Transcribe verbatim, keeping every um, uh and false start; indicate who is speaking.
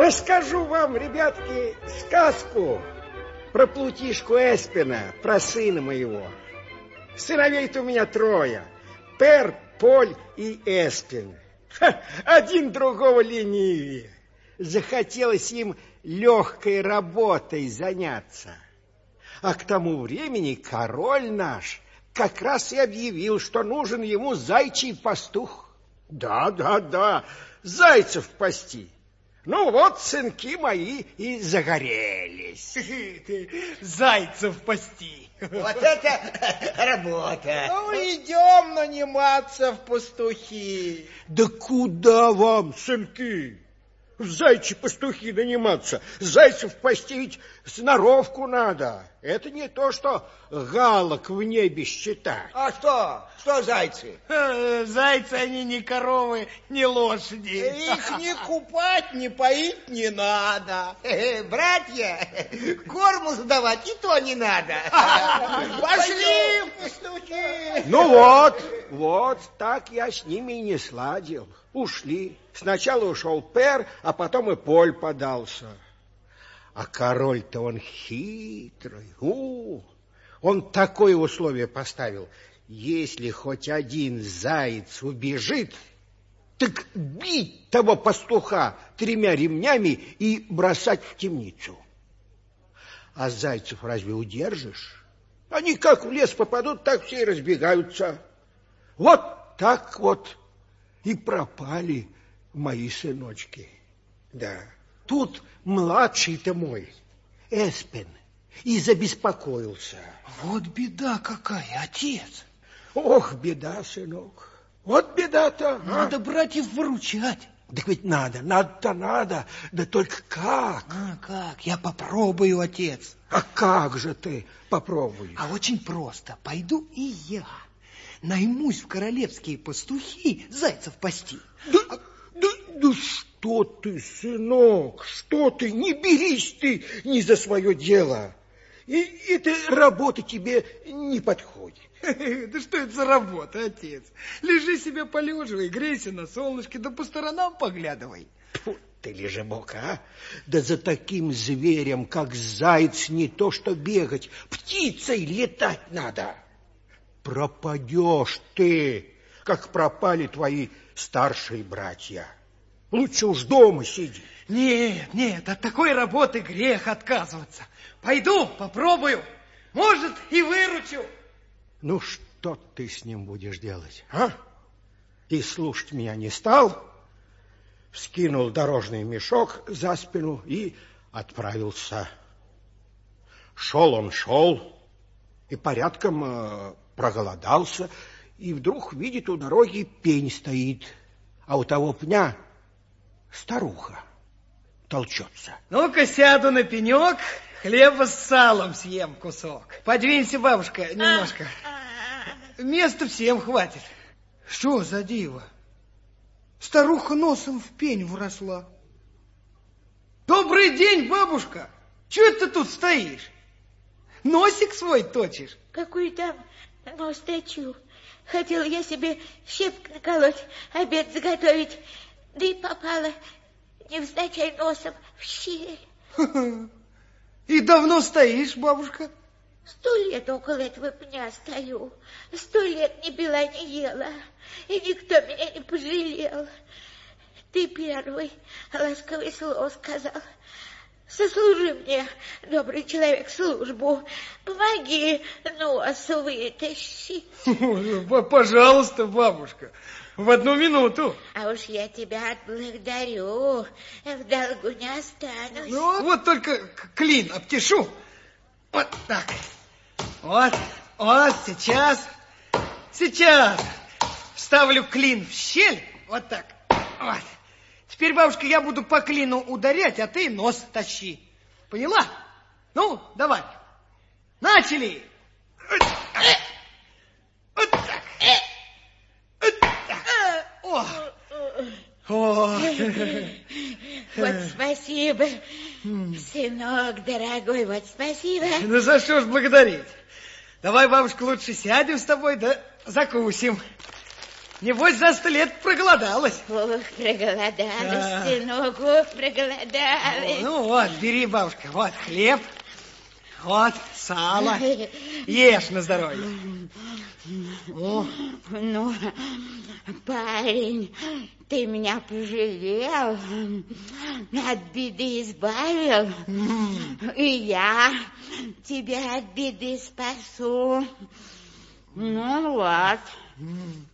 Speaker 1: расскажу вам, ребятки, сказку про плутишку Эспена, про сына моего. Сыновей-то у меня трое. Пер, Поль и Эспен. Ха, один другого ленивее. Захотелось им легкой работой заняться. А к тому времени король наш как раз и объявил, что нужен ему зайчий пастух. Да, да, да, зайцев пасти. Ну вот, сынки мои и загорелись.
Speaker 2: Зайцев пасти.
Speaker 3: Вот это работа.
Speaker 2: Ну, идем наниматься в пастухи.
Speaker 1: Да куда вам, сынки? В зайчи пастухи наниматься. Зайцев пасти ведь сноровку надо. Это не то, что галок в небе считать.
Speaker 3: А что? Что зайцы?
Speaker 2: Зайцы они не коровы, не лошади.
Speaker 3: Их не купать, не поить не надо. Братья, корму сдавать и то не надо. Пошли в пастухи.
Speaker 1: Ну вот, вот так я с ними и не сладил. Ушли. Сначала ушел Пер, а потом и Поль подался. А король-то он хитрый. У, он такое условие поставил. Если хоть один заяц убежит, так бить того пастуха тремя ремнями и бросать в темницу. А зайцев разве удержишь? Они как в лес попадут, так все и разбегаются. Вот так вот и пропали мои сыночки. Да, тут младший-то мой, Эспен, и забеспокоился.
Speaker 2: Вот беда какая, отец.
Speaker 1: Ох, беда, сынок. Вот беда-то.
Speaker 2: Надо а? братьев выручать.
Speaker 1: Так ведь надо, надо-то надо. Да только как?
Speaker 2: А как? Я попробую, отец.
Speaker 1: А как же ты попробуешь?
Speaker 2: А очень просто. Пойду и я. Наймусь в королевские пастухи зайцев пасти.
Speaker 1: Да, да, да что ты, сынок, что ты? Не берись ты ни за свое дело. И эта работа тебе не подходит.
Speaker 2: Да что это за работа, отец? Лежи себе полеживай, грейся на солнышке, да по сторонам поглядывай.
Speaker 1: Фу, ты лежебок, а? Да за таким зверем, как заяц, не то что бегать, птицей летать надо. Пропадешь ты, как пропали твои старшие братья. Лучше уж дома сиди.
Speaker 2: Нет, нет, от такой работы грех отказываться. Пойду, попробую. Может, и выручу.
Speaker 1: Ну, что ты с ним будешь делать, а? И слушать меня не стал, вскинул дорожный мешок за спину и отправился. Шел он, шел, и порядком э, проголодался, и вдруг видит, у дороги пень стоит, а у того пня старуха толчется.
Speaker 2: Ну-ка, сяду на пенек, хлеба с салом съем кусок. Подвинься, бабушка, немножко. Места всем хватит. Что за диво? Старуха носом в пень вросла. Добрый день, бабушка. Чего ты тут стоишь? Носик свой точишь?
Speaker 4: Какой там нос точу? Хотела я себе щепок наколоть, обед заготовить, да и попала невзначай носом в щель.
Speaker 2: И давно стоишь, бабушка?
Speaker 4: Сто лет около этого пня стою. Сто лет ни пила, ни ела. И никто меня не пожалел. Ты первый ласковое слово сказал. Сослужи мне, добрый человек, службу. Помоги нос вытащить.
Speaker 2: Пожалуйста, бабушка, в одну минуту.
Speaker 4: А уж я тебя отблагодарю. В долгу не останусь.
Speaker 2: Ну, вот только клин обтешу. Вот так. Вот, вот, сейчас, сейчас вставлю клин в щель. Вот так. Вот. Теперь, бабушка, я буду по клину ударять, а ты нос тащи. Поняла? Ну, давай. Начали. Вот так. Вот так. О. О.
Speaker 4: Вот спасибо, сынок дорогой, вот спасибо.
Speaker 2: Ну, за что ж благодарить? Давай, бабушка, лучше сядем с тобой, да закусим. Небось, за сто лет проголодалась.
Speaker 4: Ох, проголодалась,
Speaker 2: Да.
Speaker 4: сынок, ох, проголодалась.
Speaker 2: Ну вот, бери, бабушка, вот хлеб, вот сало. Ешь на здоровье. О.
Speaker 4: Ну, парень, ты меня пожалел, от беды избавил, и я тебя от беды спасу. Ну вот.